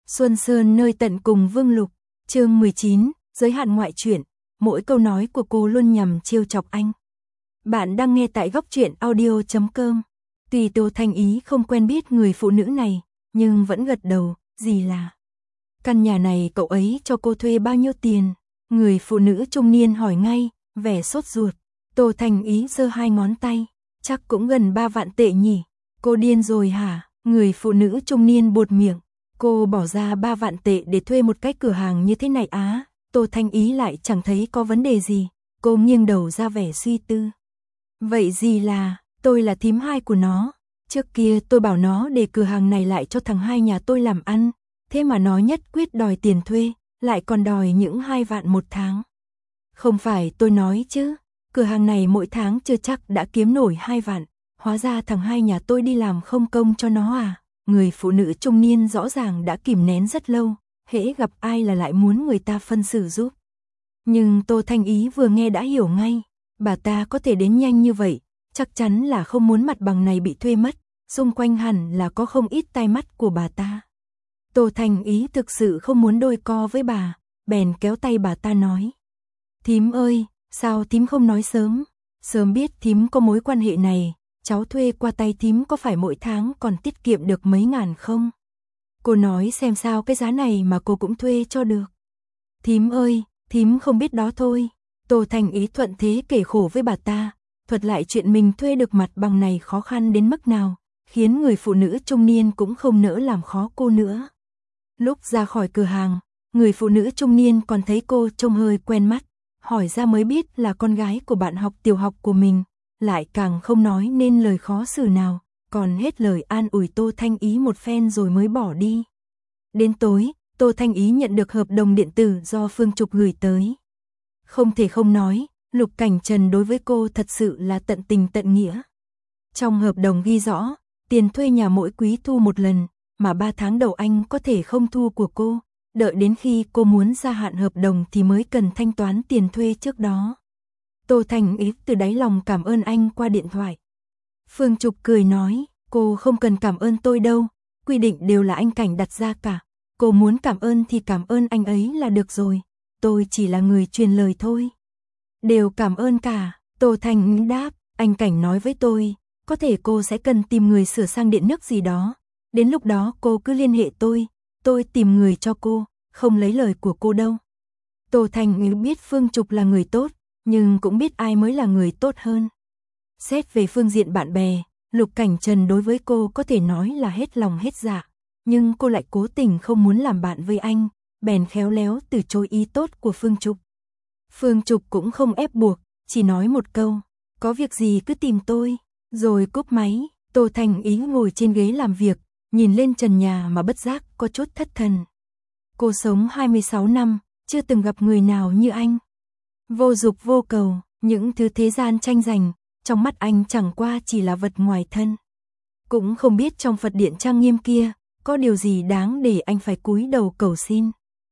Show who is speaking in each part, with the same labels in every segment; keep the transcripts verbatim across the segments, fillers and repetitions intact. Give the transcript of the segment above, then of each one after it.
Speaker 1: Xuân Sơn nơi tận cùng Vương Lục, chương mười chín, giới hạn ngoại truyện, mỗi câu nói của cô luôn nhằm trêu chọc anh. Bạn đang nghe tại góc truyện audio chấm com. Tuy Tô Thanh Ý không quen biết người phụ nữ này, nhưng vẫn gật đầu, gì là. Căn nhà này cậu ấy cho cô thuê bao nhiêu tiền? Người phụ nữ trung niên hỏi ngay, vẻ sốt ruột. Tô Thanh Ý giơ hai ngón tay, chắc cũng gần ba vạn tệ nhỉ? Cô điên rồi hả? Người phụ nữ trung niên buột miệng. Cô bỏ ra ba vạn tệ để thuê một cái cửa hàng như thế này á? Tô Thanh Ý lại chẳng thấy có vấn đề gì. Cô nghiêng đầu ra vẻ suy tư. Vậy gì là, tôi là thím hai của nó. Trước kia tôi bảo nó để cửa hàng này lại cho thằng hai nhà tôi làm ăn. Thế mà nó nhất quyết đòi tiền thuê, lại còn đòi những hai vạn một tháng. Không phải tôi nói chứ, cửa hàng này mỗi tháng chưa chắc đã kiếm nổi hai vạn. Hóa ra thằng hai nhà tôi đi làm không công cho nó à? Người phụ nữ trung niên rõ ràng đã kìm nén rất lâu, hễ gặp ai là lại muốn người ta phân xử giúp. Nhưng Tô Thanh Ý vừa nghe đã hiểu ngay, bà ta có thể đến nhanh như vậy, chắc chắn là không muốn mặt bằng này bị thuê mất, xung quanh hẳn là có không ít tai mắt của bà ta. Tô Thanh Ý thực sự không muốn đôi co với bà, bèn kéo tay bà ta nói. Thím ơi, sao thím không nói sớm? Sớm biết thím có mối quan hệ này, cháu thuê qua tay thím có phải mỗi tháng còn tiết kiệm được mấy ngàn không? Cô nói xem sao cái giá này mà cô cũng thuê cho được. Thím ơi, thím không biết đó thôi. Tô Thanh Ý thuận thế kể khổ với bà ta, thuật lại chuyện mình thuê được mặt bằng này khó khăn đến mức nào, khiến người phụ nữ trung niên cũng không nỡ làm khó cô nữa. Lúc ra khỏi cửa hàng, người phụ nữ trung niên còn thấy cô trông hơi quen mắt, hỏi ra mới biết là con gái của bạn học tiểu học của mình, lại càng không nói nên lời khó xử nào, còn hết lời an ủi Tô Thanh Ý một phen rồi mới bỏ đi. Đến tối, Tô Thanh Ý nhận được hợp đồng điện tử do Phương Trục gửi tới. Không thể không nói, Lục Cảnh Trần đối với cô thật sự là tận tình tận nghĩa. Trong hợp đồng ghi rõ, tiền thuê nhà mỗi quý thu một lần, mà ba tháng đầu anh có thể không thu của cô, đợi đến khi cô muốn gia hạn hợp đồng thì mới cần thanh toán tiền thuê trước đó. Tô Thanh Ý từ đáy lòng cảm ơn anh qua điện thoại. Phương Trục cười nói, cô không cần cảm ơn tôi đâu, quy định đều là anh Cảnh đặt ra cả. Cô muốn cảm ơn thì cảm ơn anh ấy là được rồi, tôi chỉ là người truyền lời thôi. Đều cảm ơn cả, Tô Thanh Ý đáp, anh Cảnh nói với tôi, có thể cô sẽ cần tìm người sửa sang điện nước gì đó. Đến lúc đó cô cứ liên hệ tôi, tôi tìm người cho cô, không lấy lời của cô đâu. Tô Thanh Ý biết Phương Trục là người tốt, nhưng cũng biết ai mới là người tốt hơn. Xét về phương diện bạn bè, Lục Cảnh Trần đối với cô có thể nói là hết lòng hết dạ, nhưng cô lại cố tình không muốn làm bạn với anh, bèn khéo léo từ chối ý tốt của Phương Trục. Phương Trục cũng không ép buộc, chỉ nói một câu, có việc gì cứ tìm tôi, rồi cúp máy. Tô Thanh Ý ngồi trên ghế làm việc, nhìn lên trần nhà mà bất giác có chút thất thần. Cô sống hai mươi sáu năm, chưa từng gặp người nào như anh. Vô dục vô cầu, những thứ thế gian tranh giành, trong mắt anh chẳng qua chỉ là vật ngoài thân. Cũng không biết trong Phật điện trang nghiêm kia, có điều gì đáng để anh phải cúi đầu cầu xin.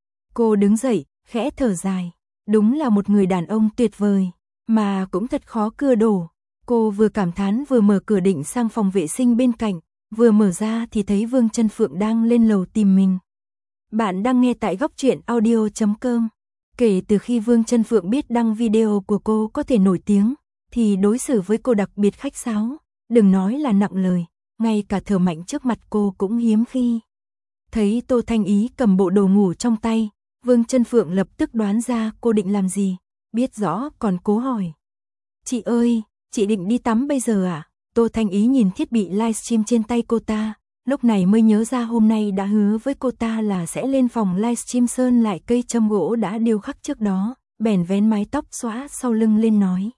Speaker 1: Cô đứng dậy, khẽ thở dài. Đúng là một người đàn ông tuyệt vời, mà cũng thật khó cưa đổ. Cô vừa cảm thán vừa mở cửa định sang phòng vệ sinh bên cạnh, vừa mở ra thì thấy Vương Chân Phượng đang lên lầu tìm mình. Bạn đang nghe tại góc truyện audio chấm com. Kể từ khi Vương Chân Phượng biết đăng video của cô có thể nổi tiếng, thì đối xử với cô đặc biệt khách sáo, đừng nói là nặng lời, ngay cả thở mạnh trước mặt cô cũng hiếm khi. Thấy Tô Thanh Ý cầm bộ đồ ngủ trong tay, Vương Chân Phượng lập tức đoán ra cô định làm gì, biết rõ còn cố hỏi. Chị ơi, chị định đi tắm bây giờ à? Tô Thanh Ý nhìn thiết bị livestream trên tay cô ta, lúc này mới nhớ ra hôm nay đã hứa với cô ta là sẽ lên phòng livestream sơn lại cây châm gỗ đã điêu khắc trước đó, bèn vén mái tóc xõa sau lưng lên nói.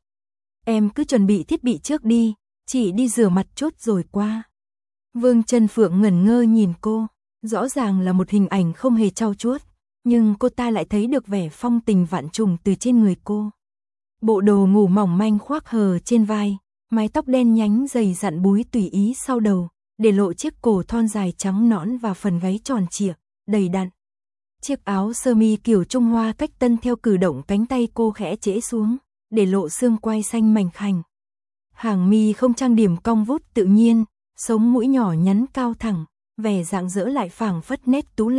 Speaker 1: Em cứ chuẩn bị thiết bị trước đi, chị đi rửa mặt chút rồi qua. Vương Chân Phượng ngẩn ngơ nhìn cô, rõ ràng là một hình ảnh không hề trau chuốt, nhưng cô ta lại thấy được vẻ phong tình vạn trùng từ trên người cô. Bộ đồ ngủ mỏng manh khoác hờ trên vai, mái tóc đen nhánh dày dặn búi tùy ý sau đầu, để lộ chiếc cổ thon dài trắng nõn và phần gáy tròn trịa, đầy đặn. Chiếc áo sơ mi kiểu Trung Hoa cách tân theo cử động cánh tay cô khẽ trễ xuống, để lộ xương quai xanh mảnh khảnh. Hàng mi không trang điểm cong vút tự nhiên, sống mũi nhỏ nhắn cao thẳng, vẻ rạng rỡ lại phảng phất nét tú lệ,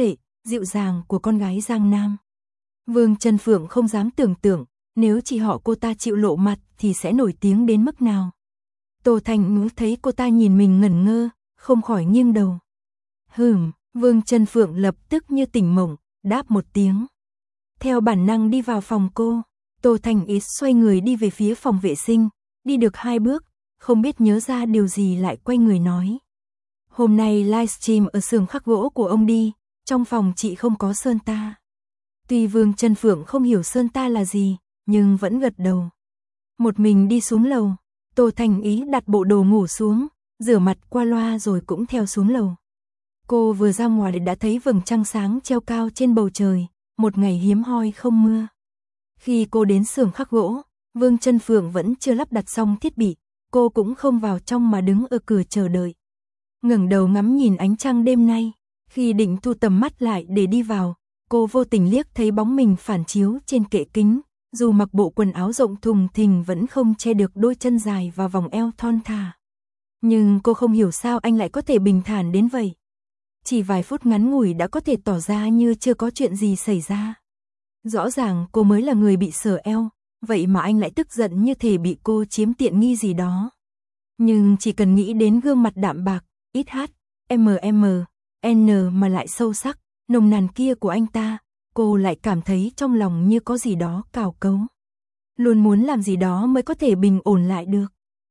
Speaker 1: dịu dàng của con gái Giang Nam. Vương Trân Phượng không dám tưởng tượng, nếu chỉ họ cô ta chịu lộ mặt thì sẽ nổi tiếng đến mức nào. Tô Thành Ngữ thấy cô ta nhìn mình ngẩn ngơ, không khỏi nghiêng đầu. Hừm, Vương Trân Phượng lập tức như tỉnh mộng, đáp một tiếng. Theo bản năng đi vào phòng cô, Tô Thành Ý xoay người đi về phía phòng vệ sinh, đi được hai bước, không biết nhớ ra điều gì lại quay người nói. Hôm nay livestream ở xưởng khắc gỗ của ông đi, trong phòng chị không có sơn ta. Tuy Vương Trân Phượng không hiểu sơn ta là gì, nhưng vẫn gật đầu. Một mình đi xuống lầu, Tô Thành Ý đặt bộ đồ ngủ xuống, rửa mặt qua loa rồi cũng theo xuống lầu. Cô vừa ra ngoài đã thấy vầng trăng sáng treo cao trên bầu trời, một ngày hiếm hoi không mưa. Khi cô đến xưởng khắc gỗ, Vương Trân Phượng vẫn chưa lắp đặt xong thiết bị, cô cũng không vào trong mà đứng ở cửa chờ đợi. Ngẩng đầu ngắm nhìn ánh trăng đêm nay, khi định thu tầm mắt lại để đi vào, cô vô tình liếc thấy bóng mình phản chiếu trên kệ kính, dù mặc bộ quần áo rộng thùng thình vẫn không che được đôi chân dài và vòng eo thon thả. Nhưng cô không hiểu sao anh lại có thể bình thản đến vậy. Chỉ vài phút ngắn ngủi đã có thể tỏ ra như chưa có chuyện gì xảy ra. Rõ ràng cô mới là người bị sờ eo, vậy mà anh lại tức giận như thể bị cô chiếm tiện nghi gì đó. Nhưng chỉ cần nghĩ đến gương mặt đạm bạc, ít hát, em em, N mà lại sâu sắc, nồng nàn kia của anh ta, cô lại cảm thấy trong lòng như có gì đó cào cấu. Luôn muốn làm gì đó mới có thể bình ổn lại được.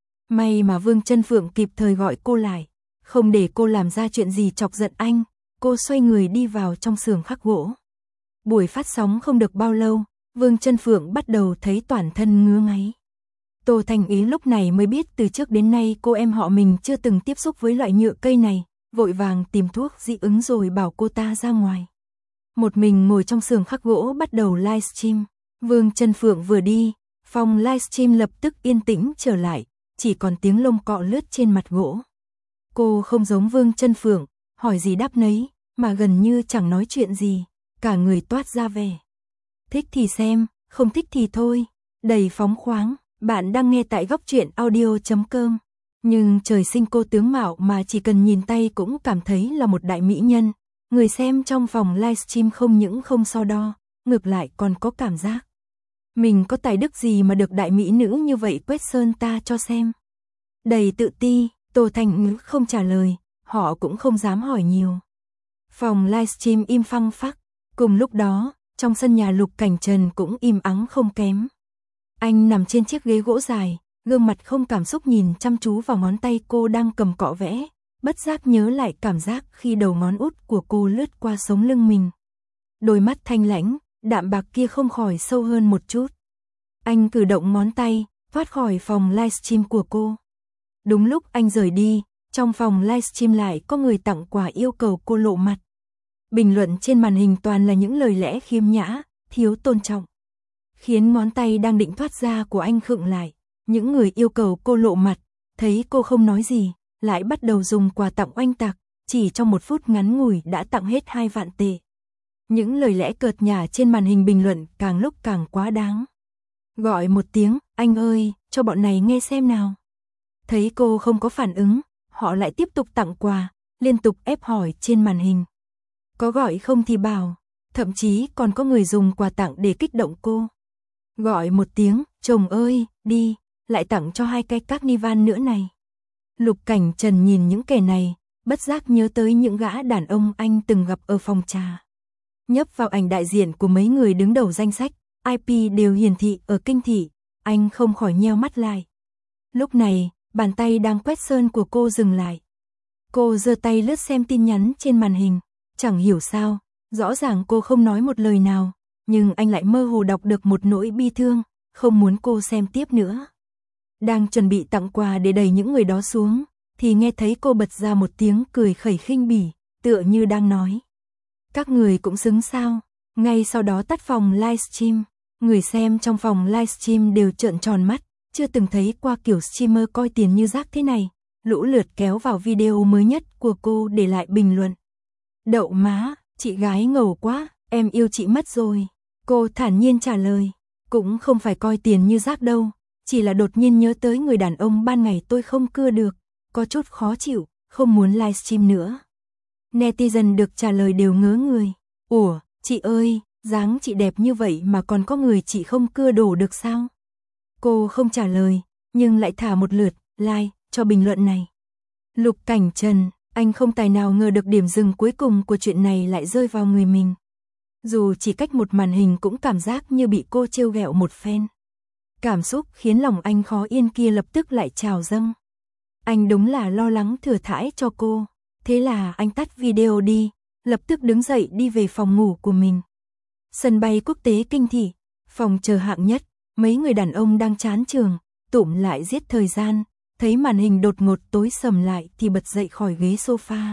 Speaker 1: May mà Vương Trân Phượng kịp thời gọi cô lại, không để cô làm ra chuyện gì chọc giận anh, cô xoay người đi vào trong xưởng khắc gỗ. Buổi phát sóng không được bao lâu, Vương Trân Phượng bắt đầu thấy toàn thân ngứa ngáy. Tô Thành Ý lúc này mới biết từ trước đến nay cô em họ mình chưa từng tiếp xúc với loại nhựa cây này, vội vàng tìm thuốc dị ứng rồi bảo cô ta ra ngoài. Một mình ngồi trong xưởng khắc gỗ bắt đầu livestream. Vương Trân Phượng vừa đi, phòng livestream lập tức yên tĩnh trở lại, chỉ còn tiếng lông cọ lướt trên mặt gỗ. Cô không giống Vương Trân Phượng, hỏi gì đáp nấy, mà gần như chẳng nói chuyện gì, cả người toát ra vẻ. Thích thì xem, không thích thì thôi, đầy phóng khoáng. Bạn đang nghe tại góc truyện audio chấm com. Nhưng trời sinh cô tướng mạo mà chỉ cần nhìn tay cũng cảm thấy là một đại mỹ nhân. Người xem trong phòng livestream không những không so đo, ngược lại còn có cảm giác. Mình có tài đức gì mà được đại mỹ nữ như vậy quét sơn ta cho xem. Đầy tự ti, Tô Thành Ngữ không trả lời, họ cũng không dám hỏi nhiều. Phòng livestream im phăng phắc, cùng lúc đó, trong sân nhà Lục Cảnh Trần cũng im ắng không kém. Anh nằm trên chiếc ghế gỗ dài, gương mặt không cảm xúc nhìn chăm chú vào ngón tay cô đang cầm cọ vẽ, bất giác nhớ lại cảm giác khi đầu ngón út của cô lướt qua sống lưng mình. Đôi mắt thanh lãnh, đạm bạc kia không khỏi sâu hơn một chút. Anh cử động ngón tay, thoát khỏi phòng livestream của cô. Đúng lúc anh rời đi, trong phòng livestream lại có người tặng quà yêu cầu cô lộ mặt. Bình luận trên màn hình toàn là những lời lẽ khiêm nhã, thiếu tôn trọng, khiến ngón tay đang định thoát ra của anh khựng lại. Những người yêu cầu cô lộ mặt, thấy cô không nói gì, lại bắt đầu dùng quà tặng oanh tạc, chỉ trong một phút ngắn ngủi đã tặng hết hai vạn tệ. Những lời lẽ cợt nhả trên màn hình bình luận càng lúc càng quá đáng. Gọi một tiếng, anh ơi, cho bọn này nghe xem nào. Thấy cô không có phản ứng, họ lại tiếp tục tặng quà, liên tục ép hỏi trên màn hình. Có gọi không thì bảo, thậm chí còn có người dùng quà tặng để kích động cô. Gọi một tiếng, chồng ơi, đi, lại tặng cho hai cái carnival nữa này. Lục Cảnh Trần nhìn những kẻ này, bất giác nhớ tới những gã đàn ông anh từng gặp ở phòng trà. Nhấp vào ảnh đại diện của mấy người đứng đầu danh sách, i pê đều hiển thị ở kinh thị, anh không khỏi nheo mắt lại. Lúc này, bàn tay đang quét sơn của cô dừng lại. Cô giơ tay lướt xem tin nhắn trên màn hình, chẳng hiểu sao, rõ ràng cô không nói một lời nào, nhưng anh lại mơ hồ đọc được một nỗi bi thương, không muốn cô xem tiếp nữa. Đang chuẩn bị tặng quà để đẩy những người đó xuống, thì nghe thấy cô bật ra một tiếng cười khẩy khinh bỉ, tựa như đang nói. Các người cũng xứng sao, ngay sau đó tắt phòng livestream, người xem trong phòng livestream đều trợn tròn mắt, chưa từng thấy qua kiểu streamer coi tiền như rác thế này, lũ lượt kéo vào video mới nhất của cô để lại bình luận. Đậu má, chị gái ngầu quá, em yêu chị mất rồi. Cô thản nhiên trả lời, cũng không phải coi tiền như rác đâu, chỉ là đột nhiên nhớ tới người đàn ông ban ngày tôi không cưa được, có chút khó chịu, không muốn livestream nữa. Netizen được trả lời đều ngớ người, Ủa, chị ơi, dáng chị đẹp như vậy mà còn có người chị không cưa đổ được sao? Cô không trả lời, nhưng lại thả một lượt like cho bình luận này. Lục Cảnh Trần, anh không tài nào ngờ được điểm dừng cuối cùng của chuyện này lại rơi vào người mình. Dù chỉ cách một màn hình cũng cảm giác như bị cô trêu ghẹo một phen. Cảm xúc khiến lòng anh khó yên kia lập tức lại trào dâng. Anh đúng là lo lắng thừa thãi cho cô. Thế là anh tắt video đi, lập tức đứng dậy đi về phòng ngủ của mình. Sân bay quốc tế Kinh Thị, phòng chờ hạng nhất, mấy người đàn ông đang chán trường, tụm lại giết thời gian, thấy màn hình đột ngột tối sầm lại thì bật dậy khỏi ghế sofa.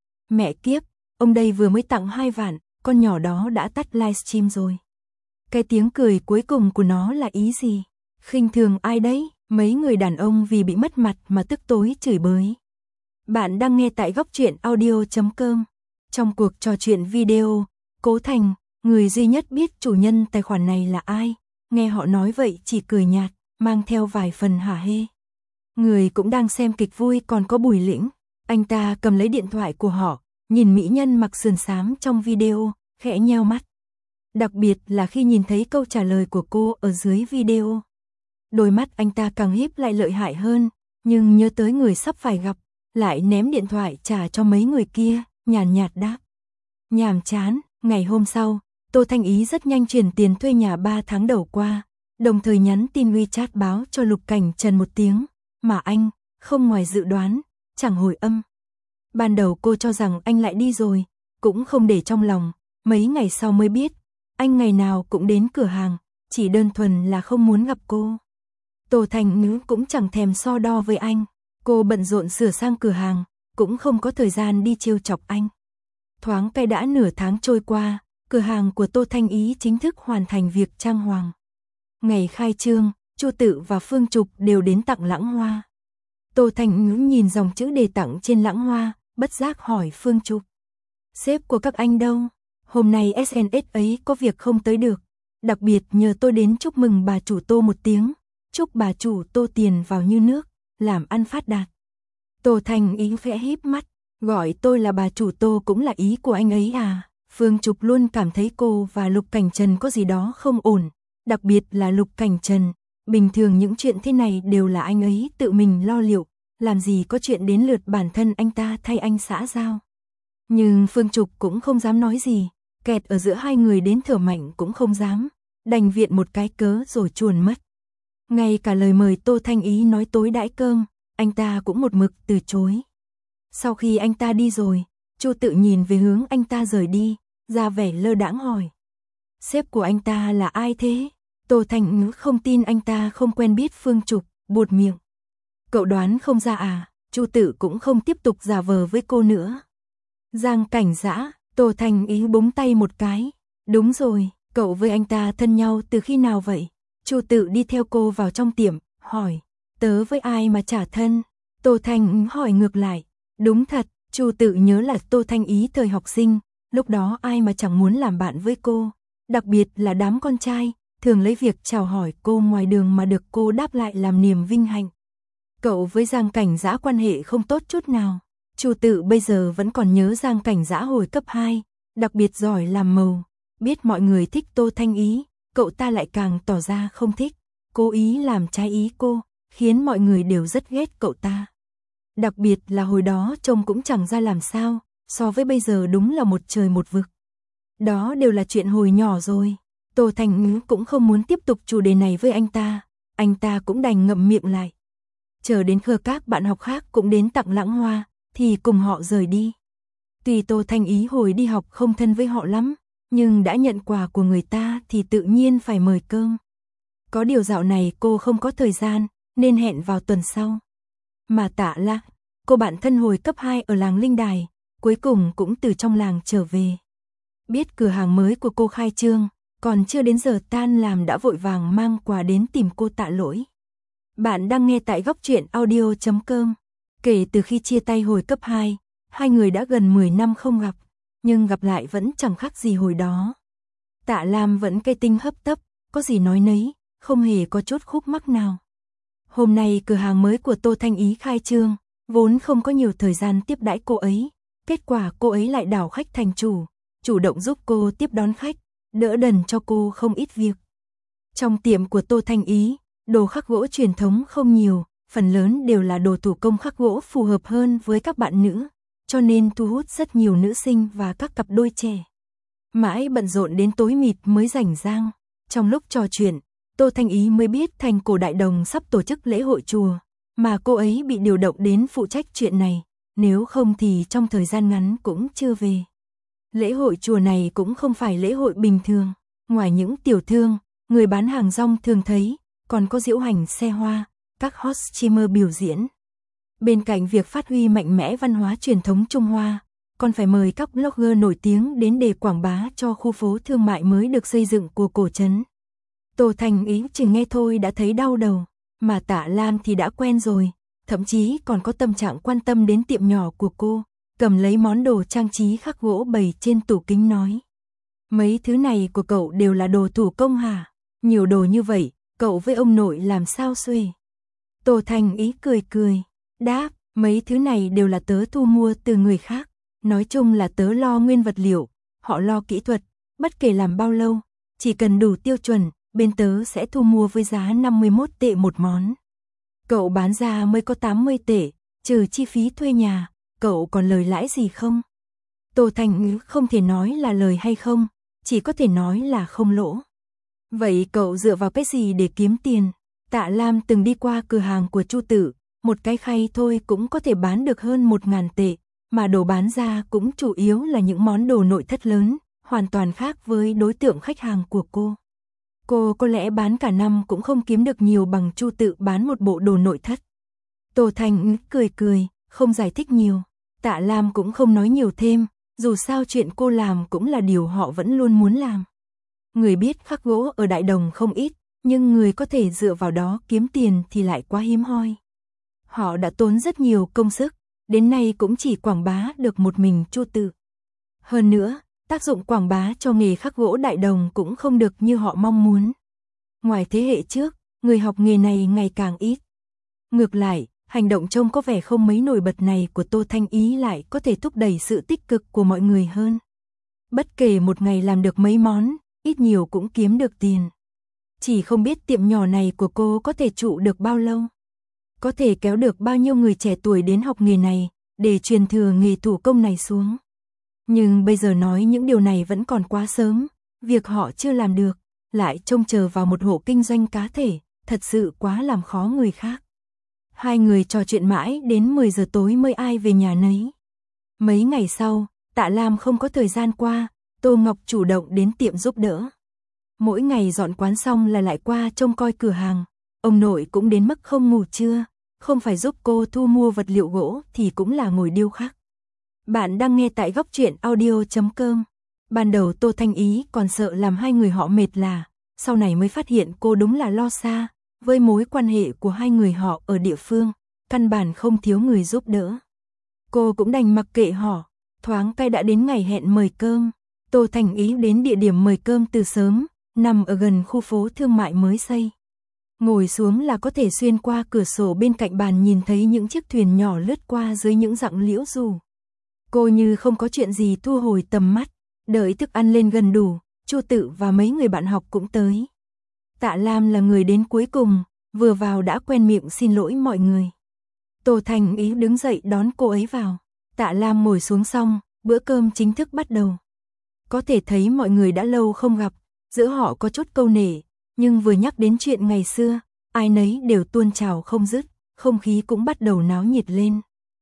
Speaker 1: Mẹ kiếp, ông đây vừa mới tặng hai vạn, con nhỏ đó đã tắt livestream rồi. Cái tiếng cười cuối cùng của nó là ý gì? Khinh thường ai đấy? Mấy người đàn ông vì bị mất mặt mà tức tối chửi bới. Bạn đang nghe tại góc truyện audio chấm com. Trong cuộc trò chuyện video, Cố Thành, người duy nhất biết chủ nhân tài khoản này là ai, nghe họ nói vậy chỉ cười nhạt, mang theo vài phần hả hê. Người cũng đang xem kịch vui còn có Bùi Lĩnh, anh ta cầm lấy điện thoại của họ, nhìn mỹ nhân mặc sườn xám trong video, khẽ nheo mắt. Đặc biệt là khi nhìn thấy câu trả lời của cô ở dưới video. Đôi mắt anh ta càng híp lại lợi hại hơn, nhưng nhớ tới người sắp phải gặp, lại ném điện thoại trả cho mấy người kia, nhàn nhạt đáp. Nhàm chán, ngày hôm sau, Tô Thanh Ý rất nhanh chuyển tiền thuê nhà ba tháng đầu qua, đồng thời nhắn tin WeChat báo cho Lục Cảnh Trần một tiếng, mà anh, không ngoài dự đoán, chẳng hồi âm. Ban đầu cô cho rằng anh lại đi rồi, cũng không để trong lòng, mấy ngày sau mới biết, anh ngày nào cũng đến cửa hàng, chỉ đơn thuần là không muốn gặp cô. Tô Thanh Ngữ cũng chẳng thèm so đo với anh, cô bận rộn sửa sang cửa hàng, cũng không có thời gian đi trêu chọc anh. Thoáng cái đã nửa tháng trôi qua, cửa hàng của Tô Thanh Ý chính thức hoàn thành việc trang hoàng. Ngày khai trương, Chu Tự và Phương Trục đều đến tặng lãng hoa. Tô Thanh Ngữ nhìn dòng chữ đề tặng trên lãng hoa, bất giác hỏi Phương Trục. Sếp của các anh đâu? Hôm nay ét en ét ấy có việc không tới được. Đặc biệt nhờ tôi đến chúc mừng bà chủ Tô một tiếng. Chúc bà chủ Tô tiền vào như nước, làm ăn phát đạt. Tô Thanh Ý khẽ híp mắt, gọi tôi là bà chủ Tô cũng là ý của anh ấy à? Phương Trục luôn cảm thấy cô và Lục Cảnh Trần có gì đó không ổn, đặc biệt là Lục Cảnh Trần. Bình thường những chuyện thế này đều là anh ấy tự mình lo liệu, làm gì có chuyện đến lượt bản thân anh ta thay anh xã giao. Nhưng Phương Trục cũng không dám nói gì, kẹt ở giữa hai người đến thở mạnh cũng không dám, đành viện một cái cớ rồi chuồn mất. Ngay cả lời mời Tô Thanh Ý nói tối đãi cơm, anh ta cũng một mực từ chối. Sau khi anh ta đi rồi, Chu Tự nhìn về hướng anh ta rời đi, ra vẻ lơ đãng hỏi. Sếp của anh ta là ai thế? Tô Thanh Ngữ không tin anh ta không quen biết Phương Trục, buột miệng. Cậu đoán không ra à? Chu Tự cũng không tiếp tục giả vờ với cô nữa. Giang Cảnh Dã, Tô Thanh Ý búng tay một cái. Đúng rồi, cậu với anh ta thân nhau từ khi nào vậy? Chu Tự đi theo cô vào trong tiệm, hỏi. Tớ với ai mà chả thân? Tô Thanh Ý hỏi ngược lại. Đúng thật, Chu Tự nhớ là Tô Thanh Ý thời học sinh, lúc đó ai mà chẳng muốn làm bạn với cô. Đặc biệt là đám con trai, thường lấy việc chào hỏi cô ngoài đường mà được cô đáp lại làm niềm vinh hạnh. Cậu với Giang Cảnh Dã quan hệ không tốt chút nào. Chu Tự bây giờ vẫn còn nhớ Giang Cảnh Dã hồi cấp hai, đặc biệt giỏi làm màu. Biết mọi người thích Tô Thanh Ý, cậu ta lại càng tỏ ra không thích, cố ý làm trái ý cô, khiến mọi người đều rất ghét cậu ta. Đặc biệt là hồi đó trông cũng chẳng ra làm sao, so với bây giờ đúng là một trời một vực. Đó đều là chuyện hồi nhỏ rồi. Tô Thanh Ngữ cũng không muốn tiếp tục chủ đề này với anh ta, anh ta cũng đành ngậm miệng lại. Chờ đến khi các bạn học khác cũng đến tặng lãng hoa, thì cùng họ rời đi. Tuy Tô Thanh Ý hồi đi học không thân với họ lắm, nhưng đã nhận quà của người ta thì tự nhiên phải mời cơm. Có điều dạo này cô không có thời gian, nên hẹn vào tuần sau. Mà Tạ La, cô bạn thân hồi cấp hai ở làng Linh Đài, cuối cùng cũng từ trong làng trở về. Biết cửa hàng mới của cô khai trương, còn chưa đến giờ tan làm đã vội vàng mang quà đến tìm cô tạ lỗi. Bạn đang nghe tại góc truyện audio chấm com. Kể từ khi chia tay hồi cấp hai, hai người đã gần mười năm không gặp, nhưng gặp lại vẫn chẳng khác gì hồi đó. Tạ Lam vẫn cây tinh hấp tấp, có gì nói nấy, không hề có chút khúc mắc nào. Hôm nay cửa hàng mới của Tô Thanh Ý khai trương, vốn không có nhiều thời gian tiếp đãi cô ấy, kết quả cô ấy lại đảo khách thành chủ, chủ động giúp cô tiếp đón khách, đỡ đần cho cô không ít việc. Trong tiệm của Tô Thanh Ý, đồ khắc gỗ truyền thống không nhiều, phần lớn đều là đồ thủ công khắc gỗ phù hợp hơn với các bạn nữ, cho nên thu hút rất nhiều nữ sinh và các cặp đôi trẻ. Mãi bận rộn đến tối mịt mới rảnh rang. Trong lúc trò chuyện, Tô Thanh Ý mới biết thành cổ Đại Đồng sắp tổ chức lễ hội chùa, mà cô ấy bị điều động đến phụ trách chuyện này, nếu không thì trong thời gian ngắn cũng chưa về. Lễ hội chùa này cũng không phải lễ hội bình thường, ngoài những tiểu thương, người bán hàng rong thường thấy, còn có diễu hành xe hoa, các hot streamer biểu diễn. Bên cạnh việc phát huy mạnh mẽ văn hóa truyền thống Trung Hoa, còn phải mời các blogger nổi tiếng đến để quảng bá cho khu phố thương mại mới được xây dựng của cổ trấn. Tô Thanh Ý chỉ nghe thôi đã thấy đau đầu, mà Tạ Lam thì đã quen rồi, thậm chí còn có tâm trạng quan tâm đến tiệm nhỏ của cô, cầm lấy món đồ trang trí khắc gỗ bày trên tủ kính nói. Mấy thứ này của cậu đều là đồ thủ công hả? Nhiều đồ như vậy, cậu với ông nội làm sao xuê? Tô Thanh Ý cười cười, đáp, mấy thứ này đều là tớ thu mua từ người khác. Nói chung là tớ lo nguyên vật liệu, họ lo kỹ thuật, bất kể làm bao lâu, chỉ cần đủ tiêu chuẩn, bên tớ sẽ thu mua với giá năm mươi mốt tệ một món. Cậu bán ra mới có tám mươi tệ, trừ chi phí thuê nhà, cậu còn lời lãi gì không? Tô Thanh Ý không thể nói là lời hay không, chỉ có thể nói là không lỗ. Vậy cậu dựa vào cái gì để kiếm tiền? Tạ Lam từng đi qua cửa hàng của Chu Tử, một cái khay thôi cũng có thể bán được hơn một ngàn tệ. Mà đồ bán ra cũng chủ yếu là những món đồ nội thất lớn, hoàn toàn khác với đối tượng khách hàng của cô. Cô có lẽ bán cả năm cũng không kiếm được nhiều bằng Chu Tự bán một bộ đồ nội thất. Tô Thanh cười cười, không giải thích nhiều. Tạ Lam cũng không nói nhiều thêm, dù sao chuyện cô làm cũng là điều họ vẫn luôn muốn làm. Người biết khắc gỗ ở Đại Đồng không ít, nhưng người có thể dựa vào đó kiếm tiền thì lại quá hiếm hoi. Họ đã tốn rất nhiều công sức, đến nay cũng chỉ quảng bá được một mình Chu Tự. Hơn nữa, tác dụng quảng bá cho nghề khắc gỗ Đại Đồng cũng không được như họ mong muốn. Ngoài thế hệ trước, người học nghề này ngày càng ít. Ngược lại, hành động trông có vẻ không mấy nổi bật này của Tô Thanh Ý lại có thể thúc đẩy sự tích cực của mọi người hơn. Bất kể một ngày làm được mấy món, ít nhiều cũng kiếm được tiền. Chỉ không biết tiệm nhỏ này của cô có thể trụ được bao lâu. Có thể kéo được bao nhiêu người trẻ tuổi đến học nghề này, để truyền thừa nghề thủ công này xuống. Nhưng bây giờ nói những điều này vẫn còn quá sớm, việc họ chưa làm được, lại trông chờ vào một hộ kinh doanh cá thể, thật sự quá làm khó người khác. Hai người trò chuyện mãi đến mười giờ tối mới ai về nhà nấy. Mấy ngày sau, Tạ Lam không có thời gian qua, Tô Ngọc chủ động đến tiệm giúp đỡ. Mỗi ngày dọn quán xong là lại qua trông coi cửa hàng, ông nội cũng đến mức không ngủ trưa. Không phải giúp cô thu mua vật liệu gỗ thì cũng là ngồi điêu khắc. Bạn đang nghe tại góc truyện audio chấm com. Ban đầu Tô Thanh Ý còn sợ làm hai người họ mệt lả, sau này mới phát hiện cô đúng là lo xa, với mối quan hệ của hai người họ ở địa phương, căn bản không thiếu người giúp đỡ. Cô cũng đành mặc kệ họ, thoáng cái đã đến ngày hẹn mời cơm. Tô Thanh Ý đến địa điểm mời cơm từ sớm, nằm ở gần khu phố thương mại mới xây. Ngồi xuống là có thể xuyên qua cửa sổ bên cạnh bàn nhìn thấy những chiếc thuyền nhỏ lướt qua dưới những dặng liễu dù. Cô như không có chuyện gì thu hồi tầm mắt, đợi thức ăn lên gần đủ, Chu Tự và mấy người bạn học cũng tới. Tạ Lam là người đến cuối cùng, vừa vào đã quen miệng xin lỗi mọi người. Tô Thanh Ý đứng dậy đón cô ấy vào. Tạ Lam ngồi xuống xong, bữa cơm chính thức bắt đầu. Có thể thấy mọi người đã lâu không gặp, giữa họ có chút câu nể. Nhưng vừa nhắc đến chuyện ngày xưa, ai nấy đều tuôn trào không dứt, không khí cũng bắt đầu náo nhiệt lên.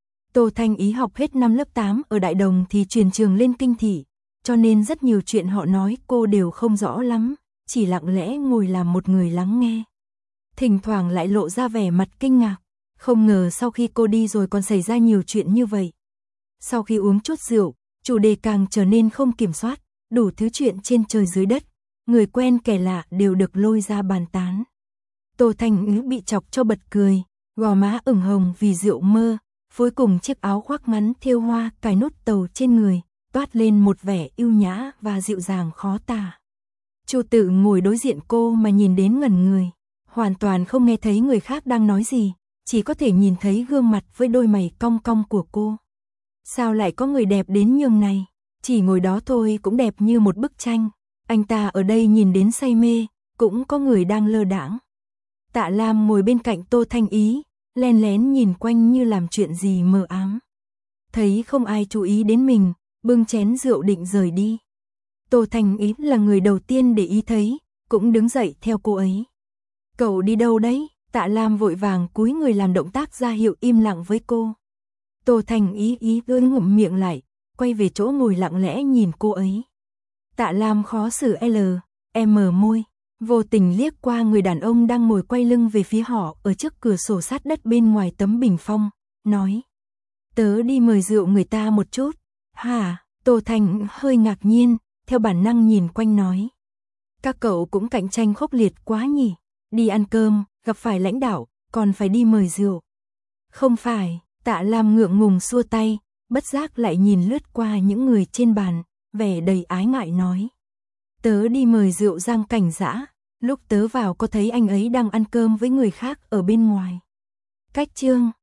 Speaker 1: Tô Thanh Ý học hết năm lớp tám ở Đại Đồng thì chuyển trường lên Kinh Thị, cho nên rất nhiều chuyện họ nói cô đều không rõ lắm, chỉ lặng lẽ ngồi làm một người lắng nghe. Thỉnh thoảng lại lộ ra vẻ mặt kinh ngạc, không ngờ sau khi cô đi rồi còn xảy ra nhiều chuyện như vậy. Sau khi uống chút rượu, chủ đề càng trở nên không kiểm soát, đủ thứ chuyện trên trời dưới đất. Người quen kẻ lạ đều được lôi ra bàn tán. Tô Thanh Ý bị chọc cho bật cười, gò má ửng hồng vì rượu mơ, phối cùng chiếc áo khoác ngắn thêu hoa cài nút tàu trên người, toát lên một vẻ yêu nhã và dịu dàng khó tả. Chu Tự ngồi đối diện cô mà nhìn đến ngẩn người, hoàn toàn không nghe thấy người khác đang nói gì, chỉ có thể nhìn thấy gương mặt với đôi mày cong cong của cô. Sao lại có người đẹp đến nhường này? chỉ ngồi đó thôi cũng đẹp như một bức tranh. Anh ta ở đây nhìn đến say mê, cũng có người đang lơ đãng. Tạ Lam ngồi bên cạnh Tô Thanh Ý, len lén nhìn quanh như làm chuyện gì mờ ám. Thấy không ai chú ý đến mình, bưng chén rượu định rời đi. Tô Thanh Ý là người đầu tiên để ý thấy, cũng đứng dậy theo cô ấy. Cậu đi đâu đấy? Tạ Lam vội vàng cúi người làm động tác ra hiệu im lặng với cô. Tô Thanh Ý ý ưỡn ngụm miệng lại, quay về chỗ ngồi lặng lẽ nhìn cô ấy. Tạ Lam khó xử L, M môi, vô tình liếc qua người đàn ông đang ngồi quay lưng về phía họ ở trước cửa sổ sát đất bên ngoài tấm bình phong, nói. Tớ đi mời rượu người ta một chút. Hả? Tô Thanh hơi ngạc nhiên, theo bản năng nhìn quanh nói. Các cậu cũng cạnh tranh khốc liệt quá nhỉ? Đi ăn cơm, gặp phải lãnh đạo, còn phải đi mời rượu. Không phải, Tạ Lam ngượng ngùng xua tay, bất giác lại nhìn lướt qua những người trên bàn, vẻ đầy ái ngại nói. Tớ đi mời rượu Giang Cảnh Dã, lúc tớ vào có thấy anh ấy đang ăn cơm với người khác ở bên ngoài. Cách chương